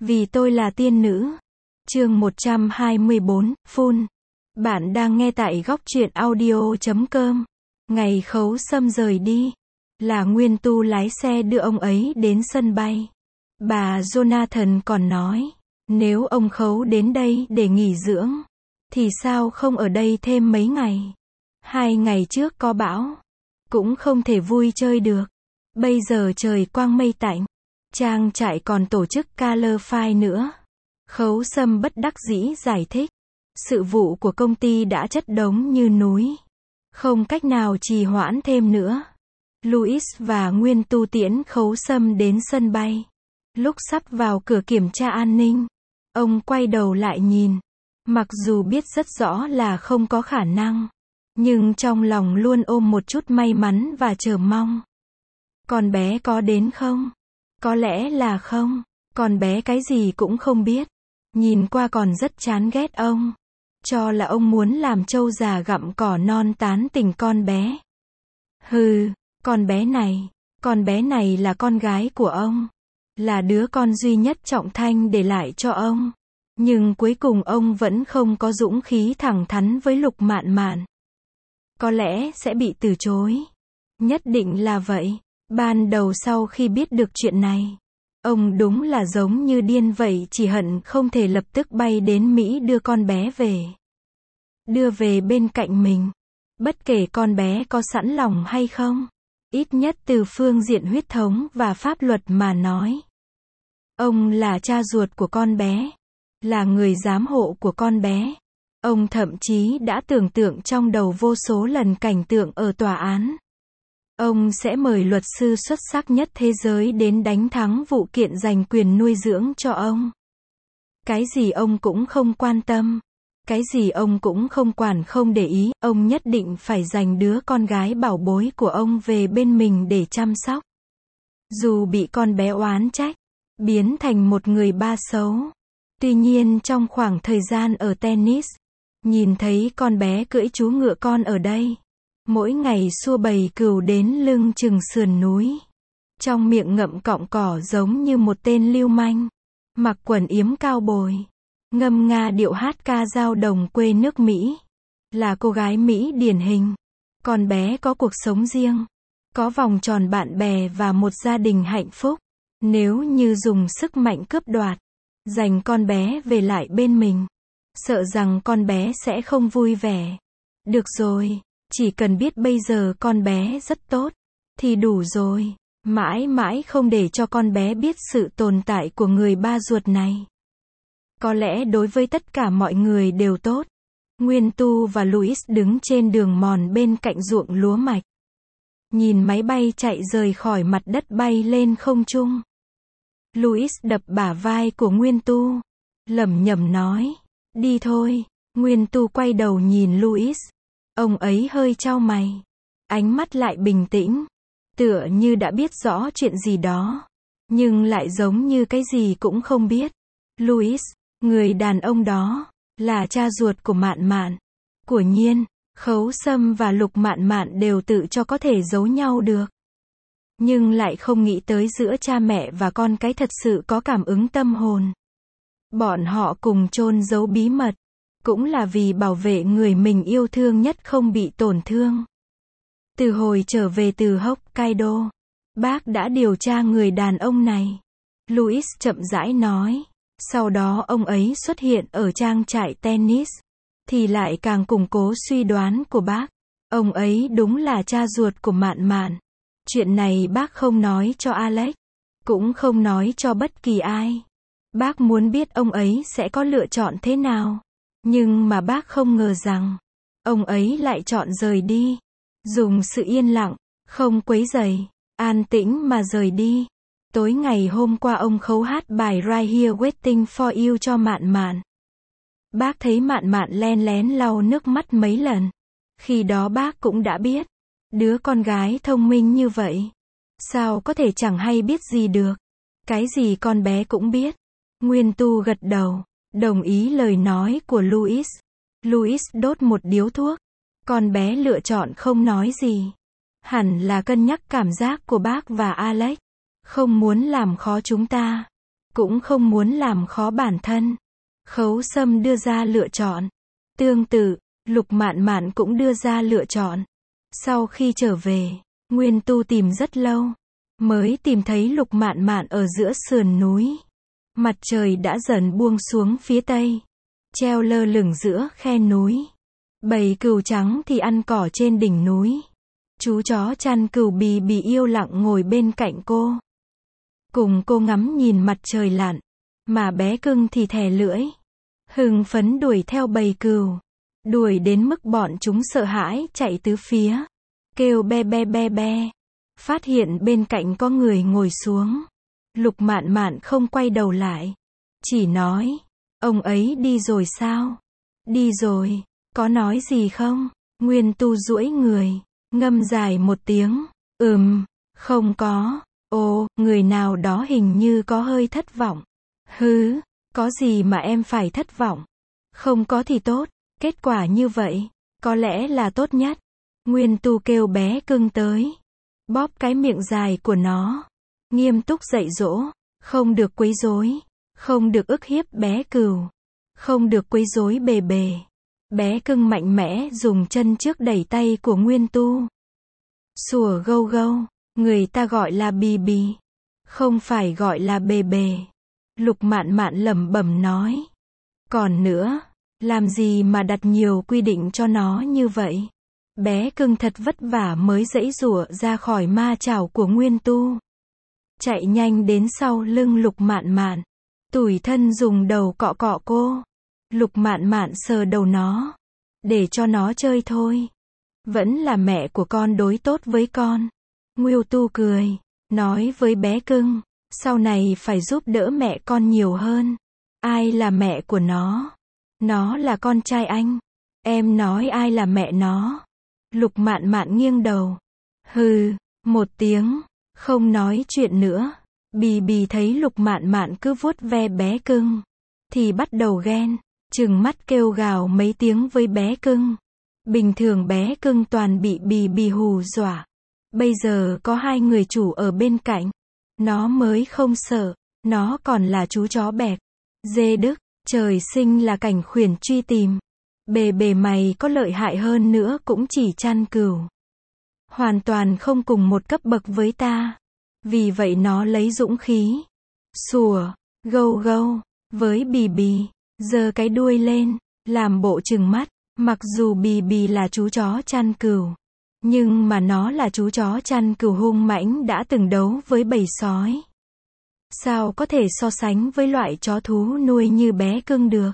Vì tôi là tiên nữ. Chương 124, Phun. Bạn đang nghe tại góc truyện audio.com. Ngày Khấu Sâm rời đi, là Nguyên Tu lái xe đưa ông ấy đến sân bay. Bà Jonathan còn nói, nếu ông Khấu đến đây để nghỉ dưỡng, thì sao không ở đây thêm mấy ngày? 2 ngày trước có bão, cũng không thể vui chơi được. Bây giờ trời quang mây tạnh, trang trại còn tổ chức color file nữa. Khấu Sâm bất đắc dĩ giải thích, sự vụ của công ty đã chất đống như núi, không cách nào trì hoãn thêm nữa. Louis và Nguyên Tu tiễn Khấu Sâm đến sân bay. Lúc sắp vào cửa kiểm tra an ninh, ông quay đầu lại nhìn. Mặc dù biết rất rõ là không có khả năng, nhưng trong lòng luôn ôm một chút may mắn và chờ mong. Con bé có đến không? Có lẽ là không. Con bé cái gì cũng không biết. Nhìn qua còn rất chán ghét ông. Cho là ông muốn làm trâu già gặm cỏ non tán tỉnh con bé. Hừ, con bé này là con gái của ông. Là đứa con duy nhất Trọng Thanh để lại cho ông. Nhưng cuối cùng ông vẫn không có dũng khí thẳng thắn với Lục Mạn Mạn. Có lẽ sẽ bị từ chối. Nhất định là vậy. Ban đầu sau khi biết được chuyện này, ông đúng là giống như điên vậy, chỉ hận không thể lập tức bay đến Mỹ đưa con bé về. Đưa về bên cạnh mình. Bất kể con bé có sẵn lòng hay không. Ít nhất từ phương diện huyết thống và pháp luật mà nói. Ông là cha ruột của con bé. Là người giám hộ của con bé. Ông thậm chí đã tưởng tượng trong đầu vô số lần cảnh tượng ở tòa án. Ông sẽ mời luật sư xuất sắc nhất thế giới đến đánh thắng vụ kiện giành quyền nuôi dưỡng cho ông. Cái gì ông cũng không quan tâm. Cái gì ông cũng không quản, không để ý. Ông nhất định phải giành đứa con gái bảo bối của ông về bên mình để chăm sóc. Dù bị con bé oán trách, biến thành một người ba xấu. Tuy nhiên trong khoảng thời gian ở tennis, nhìn thấy con bé cưỡi chú ngựa con ở đây. Mỗi ngày xua bầy cừu đến lưng chừng sườn núi. Trong miệng ngậm cọng cỏ giống như một tên lưu manh. Mặc quần yếm cao bồi. Ngâm nga điệu hát ca dao đồng quê nước Mỹ. Là cô gái Mỹ điển hình. Con bé có cuộc sống riêng. Có vòng tròn bạn bè và một gia đình hạnh phúc. Nếu như dùng sức mạnh cướp đoạt, giành con bé về lại bên mình, sợ rằng con bé sẽ không vui vẻ. Được rồi, chỉ cần biết bây giờ con bé rất tốt, thì đủ rồi. Mãi mãi không để cho con bé biết sự tồn tại của người ba ruột này. Có lẽ đối với tất cả mọi người đều tốt. Nguyên Tu và Louis đứng trên đường mòn bên cạnh ruộng lúa mạch. Nhìn máy bay chạy rời khỏi mặt đất bay lên không trung. Louis đập bả vai của Nguyên Tu. Lẩm nhẩm nói. Đi thôi. Nguyên Tu quay đầu nhìn Louis. Ông ấy hơi chau mày. Ánh mắt lại bình tĩnh. Tựa như đã biết rõ chuyện gì đó. Nhưng lại giống như cái gì cũng không biết. Louis, người đàn ông đó, là cha ruột của Mạn Mạn. Của nhiên, Khấu Sâm và Lục Mạn Mạn đều tự cho có thể giấu nhau được. Nhưng lại không nghĩ tới giữa cha mẹ và con cái thật sự có cảm ứng tâm hồn. Bọn họ cùng chôn giấu bí mật, cũng là vì bảo vệ người mình yêu thương nhất không bị tổn thương. Từ hồi trở về từ Hokkaido, bác đã điều tra người đàn ông này. Louis chậm rãi nói. Sau đó ông ấy xuất hiện ở trang trại tennis, thì lại càng củng cố suy đoán của bác. Ông ấy đúng là cha ruột của Mạn Mạn. Chuyện này bác không nói cho Alex, cũng không nói cho bất kỳ ai. Bác muốn biết ông ấy sẽ có lựa chọn thế nào. Nhưng mà bác không ngờ rằng, ông ấy lại chọn rời đi. Dùng sự yên lặng, không quấy rầy, an tĩnh mà rời đi. Tối ngày hôm qua ông Khấu hát bài Right Here Waiting for You cho Mạn Mạn. Bác thấy Mạn Mạn len lén lau nước mắt mấy lần. Khi đó bác cũng đã biết, đứa con gái thông minh như vậy, sao có thể chẳng hay biết gì được. Cái gì con bé cũng biết. Nguyên Tu gật đầu, đồng ý lời nói của Louis. Louis đốt một điếu thuốc. Con bé lựa chọn không nói gì. Hẳn là cân nhắc cảm giác của bác và Alex. Không muốn làm khó chúng ta. cũng không muốn làm khó bản thân. Khấu Sâm đưa ra lựa chọn. Tương tự, Lục Mạn Mạn cũng đưa ra lựa chọn. Sau khi trở về, Nguyên Tu tìm rất lâu, mới tìm thấy Lục Mạn Mạn ở giữa sườn núi. Mặt trời đã dần buông xuống phía tây, treo lơ lửng giữa khe núi. Bầy cừu trắng thì ăn cỏ trên đỉnh núi. Chú chó chăn cừu Bì Bì yêu lặng ngồi bên cạnh cô. Cùng cô ngắm nhìn mặt trời lặn, mà bé cưng thì thè lưỡi, hưng phấn đuổi theo bầy cừu. Đuổi đến mức bọn chúng sợ hãi chạy tứ phía, kêu be be be be. Phát hiện bên cạnh có người ngồi xuống. Lục Mạn Mạn không quay đầu lại, chỉ nói, ông ấy đi rồi sao? Đi rồi, có nói gì không? Nguyên Tu duỗi người, ngâm dài một tiếng, không có. Ồ, người nào đó hình như có hơi thất vọng. Hứ, có gì mà em phải thất vọng? Không có thì tốt, kết quả như vậy, có lẽ là tốt nhất. Nguyên Tu kêu bé cưng tới, bóp cái miệng dài của nó, nghiêm túc dạy dỗ, không được quấy rối, không được ức hiếp bé cừu, không được quấy rối bề bề. Bé cưng mạnh mẽ dùng chân trước đẩy tay của Nguyên Tu. Sủa gâu gâu, người ta gọi là Bì Bì, không phải gọi là bề bề. Lục Mạn Mạn lẩm bẩm nói. Còn nữa, làm gì mà đặt nhiều quy định cho nó như vậy? Bé cưng thật vất vả mới giãy giụa ra khỏi ma chảo của Nguyên Tu. Chạy nhanh đến sau lưng Lục Mạn Mạn, tủi thân dùng đầu cọ cọ cô. Lục Mạn Mạn sờ đầu nó, để cho nó chơi thôi. Vẫn là mẹ của con đối tốt với con. Nguyên Tu cười, nói với bé cưng, sau này phải giúp đỡ mẹ con nhiều hơn. Ai là mẹ của nó? Nó là con trai anh. Em nói ai là mẹ nó? Lục Mạn Mạn nghiêng đầu. Hừ, một tiếng, không nói chuyện nữa. Bì Bì thấy Lục Mạn Mạn cứ vuốt ve bé cưng, thì bắt đầu ghen, trừng mắt kêu gào mấy tiếng với bé cưng. Bình thường bé cưng toàn bị Bì Bì hù dọa. Bây giờ có hai người chủ ở bên cạnh, nó mới không sợ. Nó còn là chú chó bẹc. Dê Đức, trời sinh là cảnh khuyển truy tìm. Bề bề mày có lợi hại hơn nữa cũng chỉ chăn cừu. Hoàn toàn không cùng một cấp bậc với ta. Vì vậy nó lấy dũng khí, sủa, gâu gâu, với Bì Bì, giơ cái đuôi lên, làm bộ trừng mắt. Mặc dù Bì Bì là chú chó chăn cừu, nhưng mà nó là chú chó chăn cừu hung mãnh đã từng đấu với bầy sói. Sao có thể so sánh với loại chó thú nuôi như bé cưng được?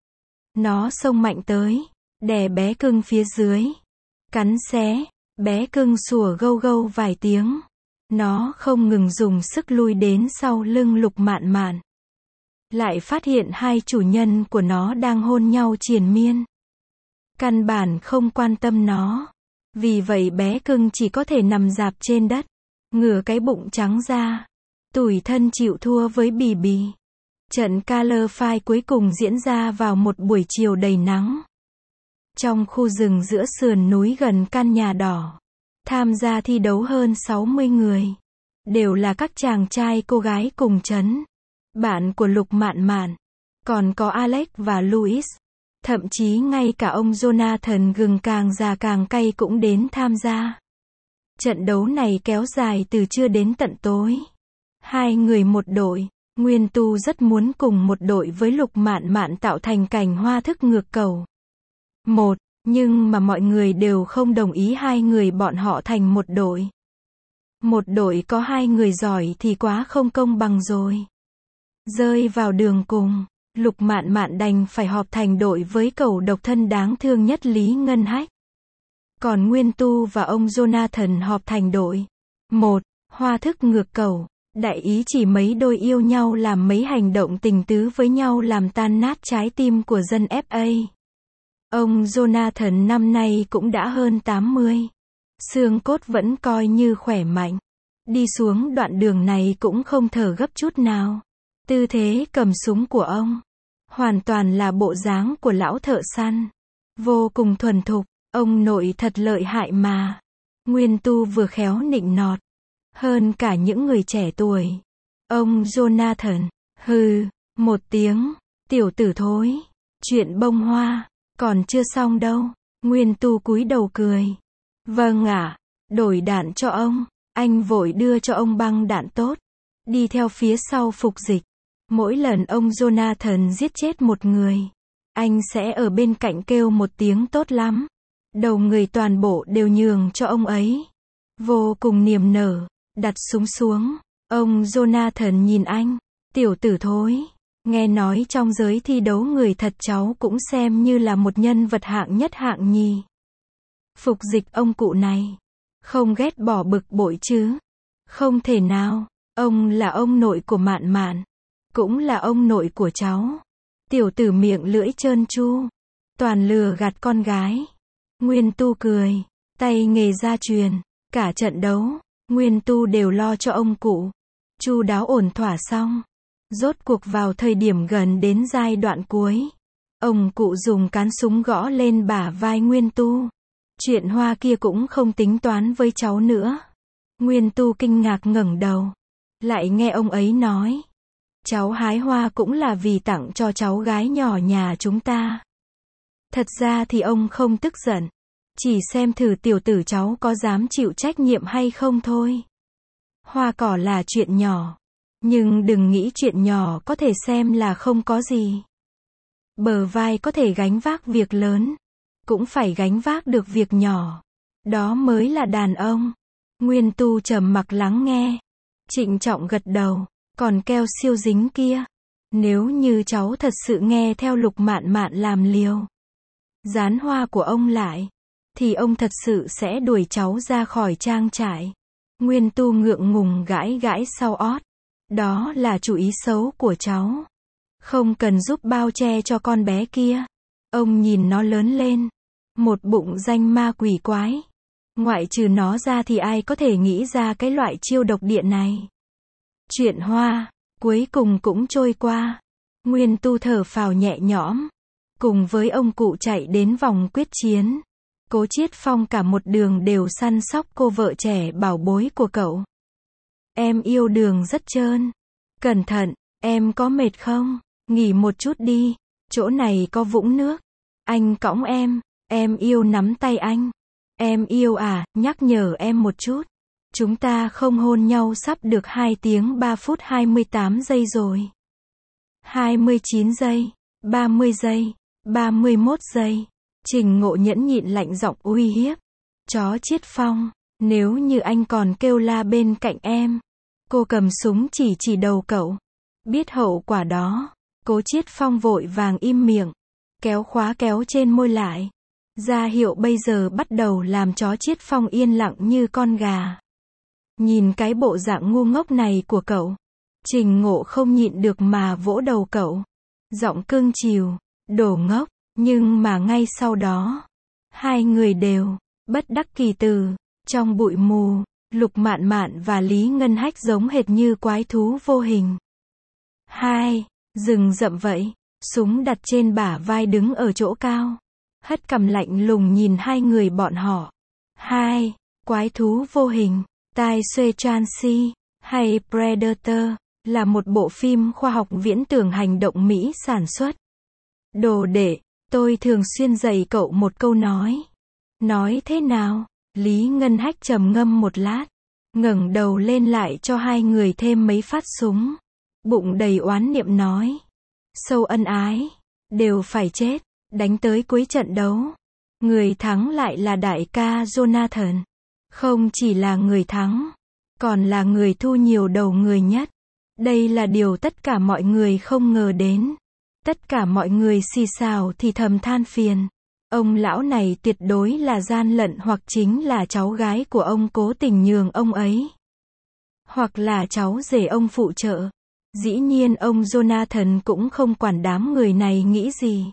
Nó xông mạnh tới, đè bé cưng phía dưới, cắn xé, bé cưng sủa gâu gâu vài tiếng. Nó không ngừng dùng sức lui đến sau lưng Lục Mạn Mạn. Lại phát hiện hai chủ nhân của nó đang hôn nhau triền miên. Căn bản không quan tâm nó. Vì vậy bé cưng chỉ có thể nằm rạp trên đất, ngửa cái bụng trắng ra, tủi thân chịu thua với Bì Bì. Trận Color Fight cuối cùng diễn ra vào một buổi chiều đầy nắng. Trong khu rừng giữa sườn núi gần căn nhà đỏ, tham gia thi đấu hơn 60 người. Đều là các chàng trai cô gái cùng trấn. Bạn của Lục Mạn Mạn. Còn có Alex và Louis. Thậm chí ngay cả ông Jonathan gừng càng già càng cay cũng đến tham gia. Trận đấu này kéo dài từ trưa đến tận tối. Hai người một đội. Nguyên Tu rất muốn cùng một đội với Lục Mạn Mạn tạo thành cảnh hoa thức ngược cầu. Nhưng mà mọi người đều không đồng ý hai người bọn họ thành một đội. Một đội có hai người giỏi thì quá không công bằng rồi. Rơi vào đường cùng, Lục Mạn Mạn đành phải họp thành đội với cẩu độc thân đáng thương nhất Lý Ngân Hách. Còn Nguyên Tu và ông Jonathan họp thành đội. Hoa thức ngược cầu. Đại ý chỉ mấy đôi yêu nhau làm mấy hành động tình tứ với nhau làm tan nát trái tim của dân FA. Ông Jonathan năm nay cũng đã hơn 80. Xương cốt vẫn coi như khỏe mạnh. Đi xuống đoạn đường này cũng không thở gấp chút nào. Tư thế cầm súng của ông hoàn toàn là bộ dáng của lão thợ săn. Vô cùng thuần thục. Ông nội thật lợi hại mà. Nguyên Tu vừa khéo nịnh nọt hơn cả những người trẻ tuổi. Ông Jonathan, Hừ, một tiếng, tiểu tử thối. Chuyện bông hoa, còn chưa xong đâu. Nguyên Tu cúi đầu cười. Vâng ạ, đổi đạn cho ông. Anh vội đưa cho ông băng đạn tốt. Đi theo phía sau phục dịch. Mỗi lần ông Jonathan giết chết một người, anh sẽ ở bên cạnh kêu một tiếng tốt lắm. Đầu người toàn bộ đều nhường cho ông ấy. Vô cùng niềm nở, đặt súng xuống. Ông Jonathan nhìn anh. Tiểu tử thối. Nghe nói trong giới thi đấu người thật cháu cũng xem như là một nhân vật hạng nhất hạng nhì. Phục dịch ông cụ này. Không ghét bỏ bực bội chứ. Không thể nào. Ông là ông nội của Mạn Mạn. Cũng là ông nội của cháu. Tiểu tử miệng lưỡi trơn tru. Toàn lừa gạt con gái. Nguyên Tu cười. Tay nghề gia truyền. Cả trận đấu, Nguyên Tu đều lo cho ông cụ. Chu đáo ổn thỏa xong. Rốt cuộc vào thời điểm gần đến giai đoạn cuối. Ông cụ dùng cán súng gõ lên bả vai Nguyên Tu. Chuyện hoa kia cũng không tính toán với cháu nữa. Nguyên Tu kinh ngạc ngẩng đầu. Lại nghe ông ấy nói. Cháu hái hoa cũng là vì tặng cho cháu gái nhỏ nhà chúng ta. Thật ra thì ông không tức giận. Chỉ xem thử tiểu tử cháu có dám chịu trách nhiệm hay không thôi. Hoa cỏ là chuyện nhỏ. Nhưng đừng nghĩ chuyện nhỏ có thể xem là không có gì. Bờ vai có thể gánh vác việc lớn. Cũng phải gánh vác được việc nhỏ. Đó mới là đàn ông. Nguyên Tu trầm mặc lắng nghe. Trịnh trọng gật đầu. Còn keo siêu dính kia. Nếu như cháu thật sự nghe theo Lục Mạn Mạn làm liều. Dán hoa của ông lại. Thì ông thật sự sẽ đuổi cháu ra khỏi trang trại. Nguyên Tu ngượng ngùng gãi gãi sau ót. Đó là chủ ý xấu của cháu. Không cần giúp bao che cho con bé kia. Ông nhìn nó lớn lên. Một bụng danh ma quỷ quái. Ngoại trừ nó ra thì ai có thể nghĩ ra cái loại chiêu độc địa này. Chuyện hoa, cuối cùng cũng trôi qua. Nguyên Tu thở phào nhẹ nhõm. Cùng với ông cụ chạy đến vòng quyết chiến. Cố Chiết Phong cả một đường đều săn sóc cô vợ trẻ bảo bối của cậu. Em yêu đường rất trơn. Cẩn thận, em có mệt không? Nghỉ một chút đi. Chỗ này có vũng nước. Anh cõng em yêu nắm tay anh. Em yêu à, nhắc nhở em một chút. Chúng ta không hôn nhau sắp được 2 tiếng 3 phút 28 giây rồi. 29 giây, 30 giây, 31 giây. Trình Ngộ nhẫn nhịn lạnh giọng uy hiếp. Chó Chiết Phong, nếu như anh còn kêu la bên cạnh em. Cô cầm súng chỉ đầu cậu. Biết hậu quả đó. Cố Chiết Phong vội vàng im miệng. Kéo khóa kéo trên môi lại. Ra hiệu bây giờ bắt đầu làm chó Chiết Phong yên lặng như con gà. Nhìn cái bộ dạng ngu ngốc này của cậu. Trình Ngộ không nhịn được mà vỗ đầu cậu. Giọng cưng chiều. Đồ ngốc. Nhưng mà ngay sau đó. Hai người đều. Bất đắc kỳ từ. Trong bụi mù. Lục Mạn Mạn và Lý Ngân Hách giống hệt như quái thú vô hình. Hai. Rừng rậm vậy. Súng đặt trên bả vai đứng ở chỗ cao. Hất cằm lạnh lùng nhìn hai người bọn họ. Hai. Quái thú vô hình. Tai Sue Transi. Hay Predator. Là một bộ phim khoa học viễn tưởng hành động Mỹ sản xuất. Đồ đệ. Tôi thường xuyên dạy cậu một câu nói. Nói thế nào? Lý Ngân Hách trầm ngâm một lát. Ngẩng đầu lên lại cho hai người thêm mấy phát súng. Bụng đầy oán niệm nói. Sâu ân ái. Đều phải chết. Đánh tới cuối trận đấu. Người thắng lại là đại ca Jonathan. Không chỉ là người thắng. Còn là người thu nhiều đầu người nhất. Đây là điều tất cả mọi người không ngờ đến. Tất cả mọi người xì xào thì thầm than phiền. Ông lão này tuyệt đối là gian lận hoặc chính là cháu gái của ông cố tình nhường ông ấy. Hoặc là cháu rể ông phụ trợ. Dĩ nhiên ông Jonathan cũng không quản đám người này nghĩ gì.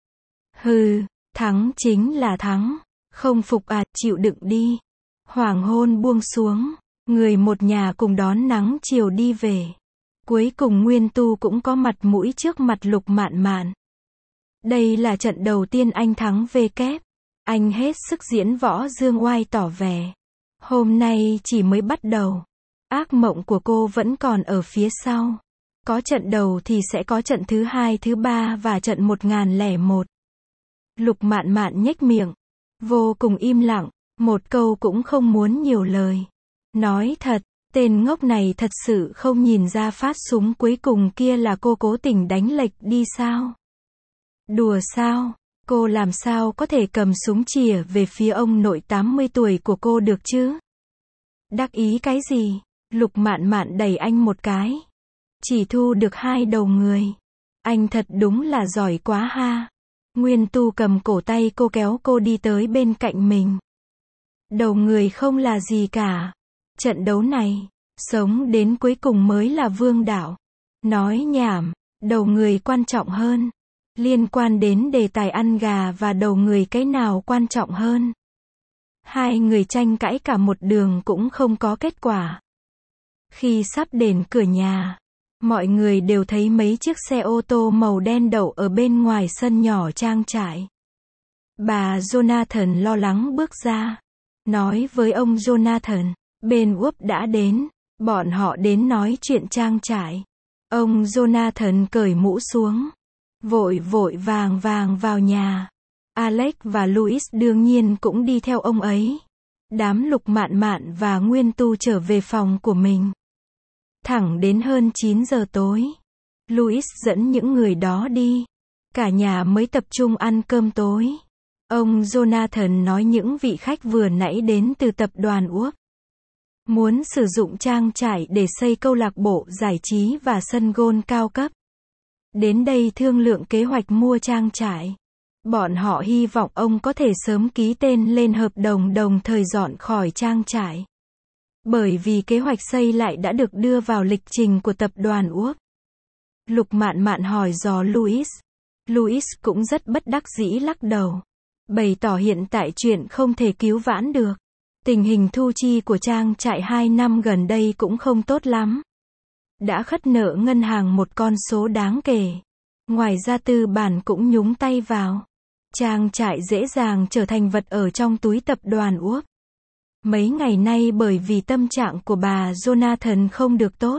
Hừ, thắng chính là thắng. Không phục à, chịu đựng đi. Hoàng hôn buông xuống. Người một nhà cùng đón nắng chiều đi về. Cuối cùng Nguyên Tu cũng có mặt mũi trước mặt Lục Mạn Mạn. Đây là trận đầu tiên anh thắng về kép. Anh hết sức diễn võ dương oai tỏ vẻ. Hôm nay chỉ mới bắt đầu. Ác mộng của cô vẫn còn ở phía sau. Có trận đầu thì sẽ có trận thứ hai, thứ ba và trận 1001. Lục Mạn Mạn nhếch miệng, vô cùng im lặng, một câu cũng không muốn nhiều lời. Nói thật, tên ngốc này thật sự không nhìn ra phát súng cuối cùng kia là cô cố tình đánh lệch đi sao? Đùa sao? Cô làm sao có thể cầm súng chĩa về phía ông nội 80 tuổi của cô được chứ? Đắc ý cái gì? Lục Mạn Mạn đẩy anh một cái. Chỉ thu được 2 đầu người. Anh thật đúng là giỏi quá ha. Nguyên Tu cầm cổ tay cô kéo cô đi tới bên cạnh mình. Đầu người không là gì cả. Trận đấu này, sống đến cuối cùng mới là vương đạo. Nói nhảm, đầu người quan trọng hơn. Liên quan đến đề tài ăn gà và đầu người cái nào quan trọng hơn. Hai người tranh cãi cả một đường cũng không có kết quả. Khi sắp đến cửa nhà, mọi người đều thấy mấy chiếc xe ô tô màu đen đậu ở bên ngoài sân nhỏ trang trại. Bà Jonathan lo lắng bước ra, nói với ông Jonathan, bên Úc đã đến, bọn họ đến nói chuyện trang trại. Ông Jonathan cởi mũ xuống, vội vàng vào nhà. Alex và Louis đương nhiên cũng đi theo ông ấy. Đám Lục Mạn Mạn và Nguyên Tu trở về phòng của mình. Thẳng đến hơn 9 giờ tối, Louis dẫn những người đó đi. Cả nhà mới tập trung ăn cơm tối. Ông Jonathan nói những vị khách vừa nãy đến từ tập đoàn Úc muốn sử dụng trang trại để xây câu lạc bộ giải trí và sân golf cao cấp. Đến đây thương lượng kế hoạch mua trang trại. Bọn họ hy vọng ông có thể sớm ký tên lên hợp đồng đồng thời dọn khỏi trang trại. Bởi vì kế hoạch xây lại đã được đưa vào lịch trình của tập đoàn Úc. Lục Mạn Mạn hỏi dò Louis. Louis cũng rất bất đắc dĩ lắc đầu. Bày tỏ hiện tại chuyện không thể cứu vãn được. Tình hình thu chi của trang trại 2 năm gần đây cũng không tốt lắm. Đã khất nợ ngân hàng một con số đáng kể. Ngoài ra tư bản cũng nhúng tay vào. Trang trại dễ dàng trở thành vật ở trong túi tập đoàn Úc. Mấy ngày nay bởi vì tâm trạng của bà Jonathan không được tốt,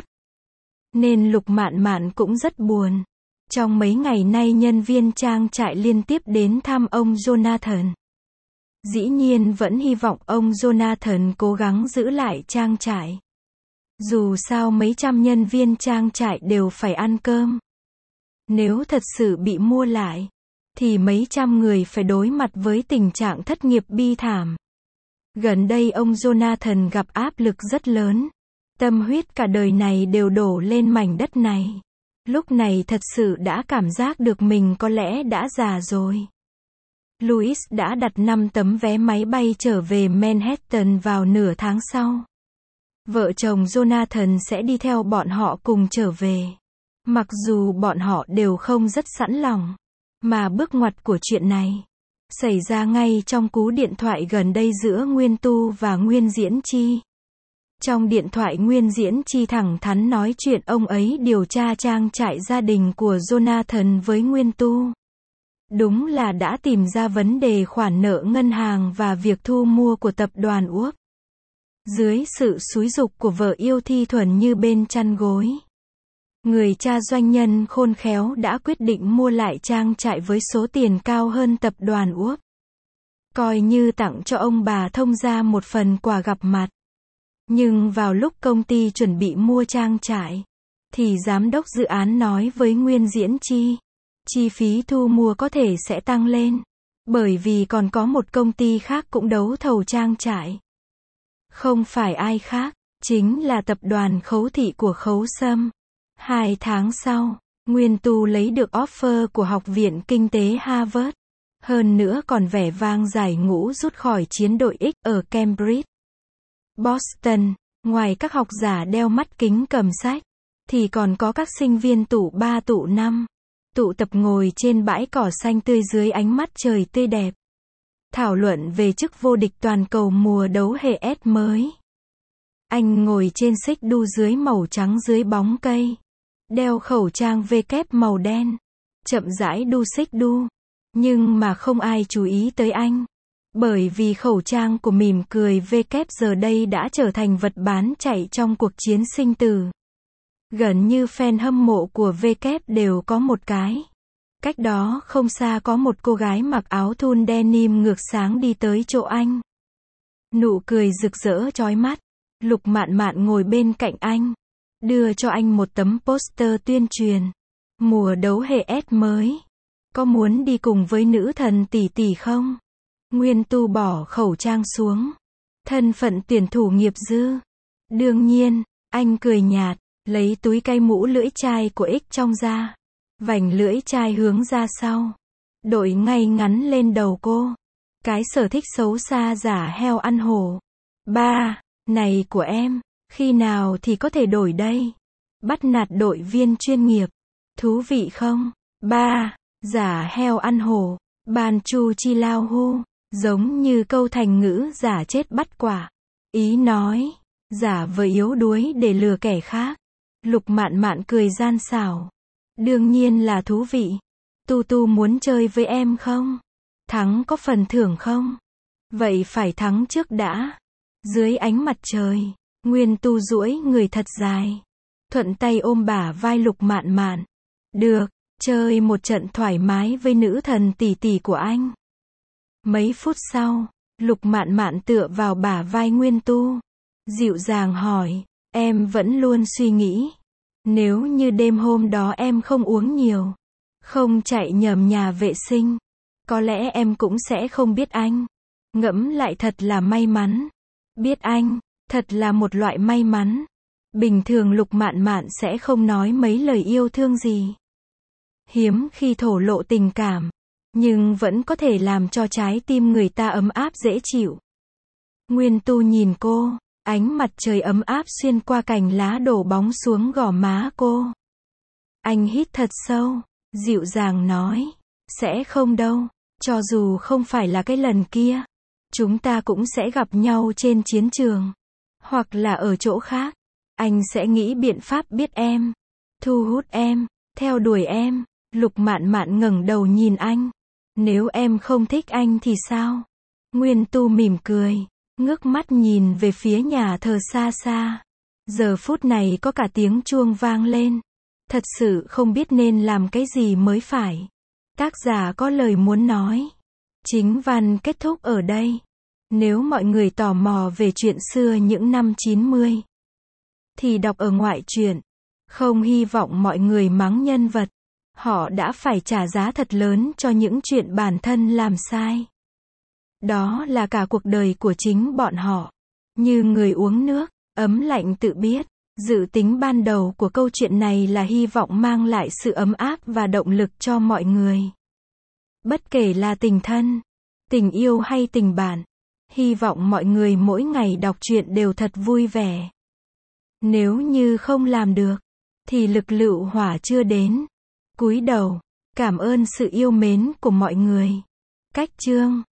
nên Lục Mạn Mạn cũng rất buồn. Trong mấy ngày nay nhân viên trang trại liên tiếp đến thăm ông Jonathan. Dĩ nhiên vẫn hy vọng ông Jonathan cố gắng giữ lại trang trại. Dù sao mấy trăm nhân viên trang trại đều phải ăn cơm. Nếu thật sự bị mua lại, thì mấy trăm người phải đối mặt với tình trạng thất nghiệp bi thảm. Gần đây ông Jonathan gặp áp lực rất lớn. Tâm huyết cả đời này đều đổ lên mảnh đất này. Lúc này thật sự đã cảm giác được mình có lẽ đã già rồi. Louis đã đặt 5 tấm vé máy bay trở về Manhattan vào nửa tháng sau. Vợ chồng Jonathan sẽ đi theo bọn họ cùng trở về. Mặc dù bọn họ đều không rất sẵn lòng. Mà bước ngoặt của chuyện này xảy ra ngay trong cú điện thoại gần đây giữa Nguyên Tu và Nguyên Diễn Chi. Trong điện thoại Nguyên Diễn Chi thẳng thắn nói chuyện ông ấy điều tra trang trại gia đình của Jonathan với Nguyên Tu. Đúng là đã tìm ra vấn đề khoản nợ ngân hàng và việc thu mua của tập đoàn Úc. Dưới sự xúi giục của vợ yêu thi thuần như bên chăn gối, người cha doanh nhân khôn khéo đã quyết định mua lại trang trại với số tiền cao hơn tập đoàn Úc. Coi như tặng cho ông bà thông gia một phần quà gặp mặt. Nhưng vào lúc công ty chuẩn bị mua trang trại, thì giám đốc dự án nói với Nguyên Diễn Chi, chi phí thu mua có thể sẽ tăng lên, bởi vì còn có một công ty khác cũng đấu thầu trang trại. Không phải ai khác, chính là tập đoàn Khấu Thị của Khấu Sâm. 2 tháng sau, Nguyên Tu lấy được offer của Học viện Kinh tế Harvard. Hơn nữa còn vẻ vang giải ngũ rút khỏi chiến đội X ở Cambridge, Boston. Ngoài các học giả đeo mắt kính cầm sách, thì còn có các sinh viên tụ 3 tụ 5. Tụ tập ngồi trên bãi cỏ xanh tươi dưới ánh mắt trời tươi đẹp. Thảo luận về chức vô địch toàn cầu mùa đấu hệ S mới. Anh ngồi trên xích đu dưới màu trắng dưới bóng cây. Đeo khẩu trang V-kép màu đen. Chậm rãi đu xích đu. Nhưng mà không ai chú ý tới anh. Bởi vì khẩu trang của mỉm cười V-kép giờ đây đã trở thành vật bán chạy trong cuộc chiến sinh tử. Gần như fan hâm mộ của W đều có một cái. Cách đó không xa có một cô gái mặc áo thun denim ngược sáng đi tới chỗ anh. Nụ cười rực rỡ chói mắt. Lục Mạn Mạn ngồi bên cạnh anh, đưa cho anh một tấm poster tuyên truyền. Mùa đấu hệ S mới. Có muốn đi cùng với nữ thần tỷ tỷ không? Nguyên Tu bỏ khẩu trang xuống. Thân phận tuyển thủ nghiệp dư. Đương nhiên, anh cười nhạt, lấy túi cây mũ lưỡi chai của X trong ra. Vành lưỡi chai hướng ra sau. Đội ngay ngắn lên đầu cô. Cái sở thích xấu xa giả heo ăn hổ. Ba, này của em, khi nào thì có thể đổi đây? Bắt nạt đội viên chuyên nghiệp. Thú vị không? Ba, giả heo ăn hổ. Ban chu chi lao hu. Giống như câu thành ngữ giả chết bắt quả. Ý nói, giả vờ yếu đuối để lừa kẻ khác. Lục Mạn Mạn cười gian xảo. Đương nhiên là thú vị. Tu Tu muốn chơi với em không? Thắng có phần thưởng không? Vậy phải thắng trước đã. Dưới ánh mặt trời, Nguyên Tu duỗi người thật dài. Thuận tay ôm bả vai Lục Mạn Mạn. Được, chơi một trận thoải mái với nữ thần tỷ tỷ của anh. Mấy phút sau, Lục Mạn Mạn tựa vào bả vai Nguyên Tu. Dịu dàng hỏi, em vẫn luôn suy nghĩ. Nếu như đêm hôm đó em không uống nhiều, không chạy nhầm nhà vệ sinh, có lẽ em cũng sẽ không biết anh. Ngẫm lại thật là may mắn. Biết anh, thật là một loại may mắn. Bình thường Lục Mạn Mạn sẽ không nói mấy lời yêu thương gì. Hiếm khi thổ lộ tình cảm, nhưng vẫn có thể làm cho trái tim người ta ấm áp dễ chịu. Nguyên Tu nhìn cô, ánh mặt trời ấm áp xuyên qua cành lá đổ bóng xuống gò má cô. Anh hít thật sâu, dịu dàng nói, sẽ không đâu, cho dù không phải là cái lần kia, chúng ta cũng sẽ gặp nhau trên chiến trường, hoặc là ở chỗ khác. Anh sẽ nghĩ biện pháp biết em, thu hút em, theo đuổi em. Lục Mạn Mạn ngẩng đầu nhìn anh. Nếu em không thích anh thì sao? Nguyên Tu mỉm cười, ngước mắt nhìn về phía nhà thờ xa xa. Giờ phút này có cả tiếng chuông vang lên. Thật sự không biết nên làm cái gì mới phải. Tác giả có lời muốn nói. Chính văn kết thúc ở đây. Nếu mọi người tò mò về chuyện xưa những năm 90, thì đọc ở ngoại truyện. Không hy vọng mọi người mắng nhân vật. Họ đã phải trả giá thật lớn cho những chuyện bản thân làm sai. Đó là cả cuộc đời của chính bọn họ. Như người uống nước, ấm lạnh tự biết. Dự tính ban đầu của câu chuyện này là hy vọng mang lại sự ấm áp và động lực cho mọi người. Bất kể là tình thân, tình yêu hay tình bạn. Hy vọng mọi người mỗi ngày đọc truyện đều thật vui vẻ. Nếu như không làm được, thì lực lựu hỏa chưa đến. Cúi đầu, cảm ơn sự yêu mến của mọi người. Cách chương